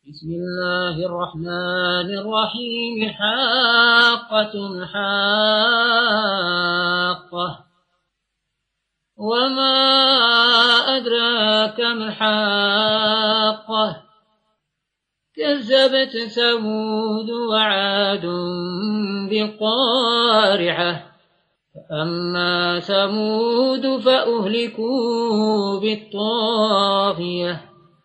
بسم الله الرحمن الرحيم. حاقة حاقة، وما أدراك ما الحاقة. كذبت ثمود وعاد بالقارعة. فأما ثمود فأهلكوا بالطاغية،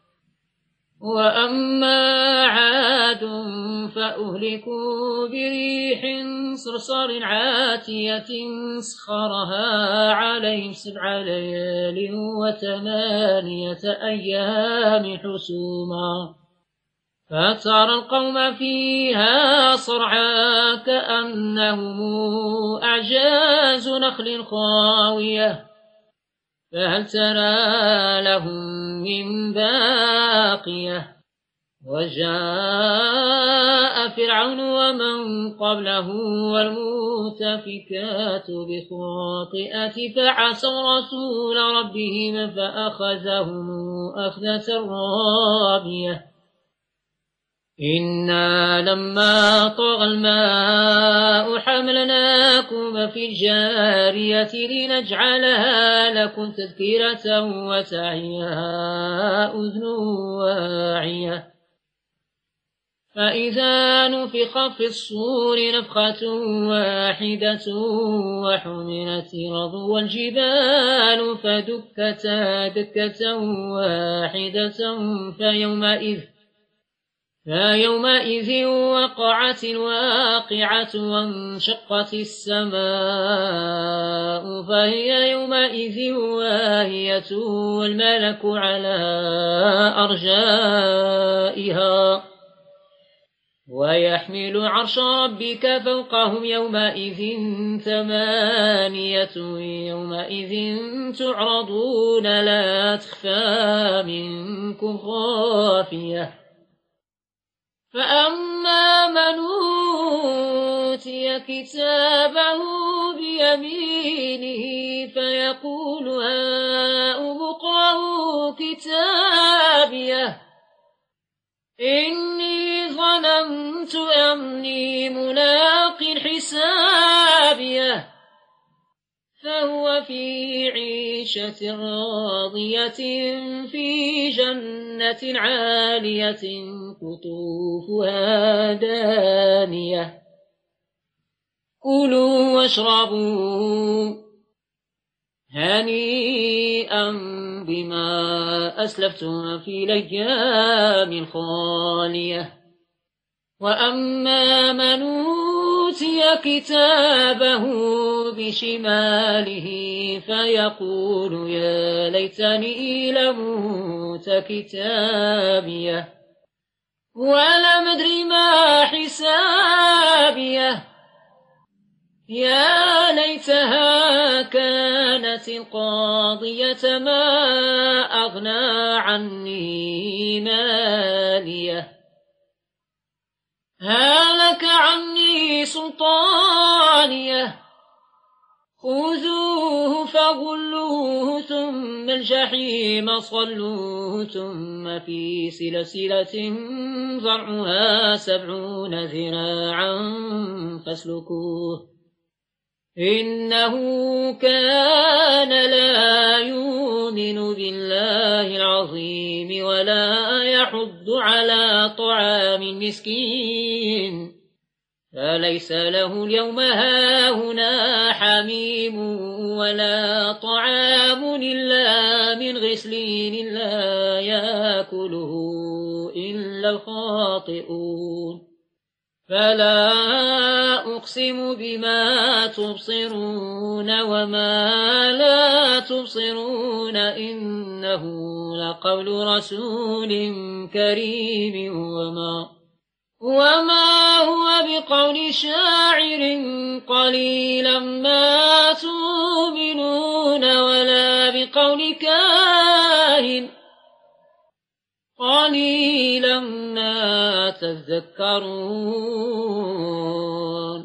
وأما عاد فأهلكوا بريح صرصر عاتية سخرها عليهم 7 ليال و8 أيام حسوما، فترى القوم فيها صرعى كأنهم أعجاز نخل خاوية، فهل ترى لهم من باقية. وجاء فرعون ومن قبله والمؤتفكات بخاطئة فعصوا رسول ربهم فأخذهم أخذة رابية. إنا لما طغى الماء حملناكم في الجارية لنجعلها لكم تذكرة وتعيها أذن واعية. فإذا نفخ في الصور نفخة واحدة وحملت الأرض والجبال فدكتا دكة واحدة فيومئذ وقعت الواقعة وانشقت السماء فهي يومئذ واهية والملك على أرجائها ويحمل عرش ربك فوقهم يومئذ 8 يومئذ تعرضون لا تخفى منكم خافية. فأما من أوتي كتابه بيمينه فيقول هاؤم اقرءوا كتابيه إني ظننت أني ملاق حسابيه فهو في عيشة راضية في جنة عالية قطوفها دانية. كلوا واشربوا هنيئا بما أسلفتم في الأيام الخالية. وأما من أوتي كتابه بشماله فيقول يا ليتني لم أوت كتابيه ولم أدر ما حسابيه يا ليتها كانت القاضية ما أغنى عني ماليه هلك عني سلطانيه خذوه فغلوه ثم الجحيم صلوه ثم في سلسلة ذرعها 70 ذراعا فاسلكوه إنه كان لا يؤمن بالله العظيم ولا يحض على طعام المسكين فليس له اليوم هاهنا حميم ولا طعام إلا من غسلين لا يأكله إلا الخاطئون. فلا أقسم بما تبصرون وما لا تبصرون إنه لقول رسول كريم وما هو بقول شاعر قليلا ما تؤمنون ولا بقول كاهن قليلا ما تذكرون.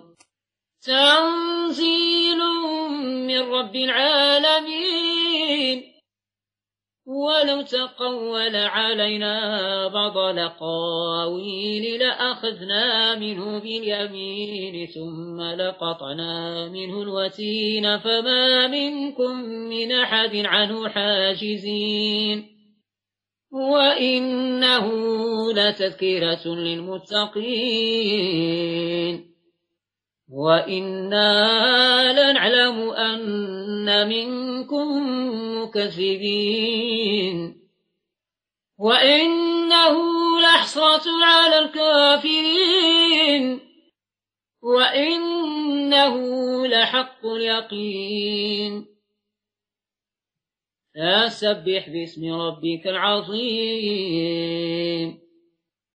تنزيل من رب العالمين ولو تقول علينا بعض الأقاويل لأخذنا منه باليمين ثم لقطعنا منه الوتين فما منكم من أحد عنه حاجزين وإنه لتذكرة للمتقين وإنا لنعلم أن منكم مكذبين وإنه لحسرة على الكافرين وإنه لحق اليقين فسبح باسم ربك العظيم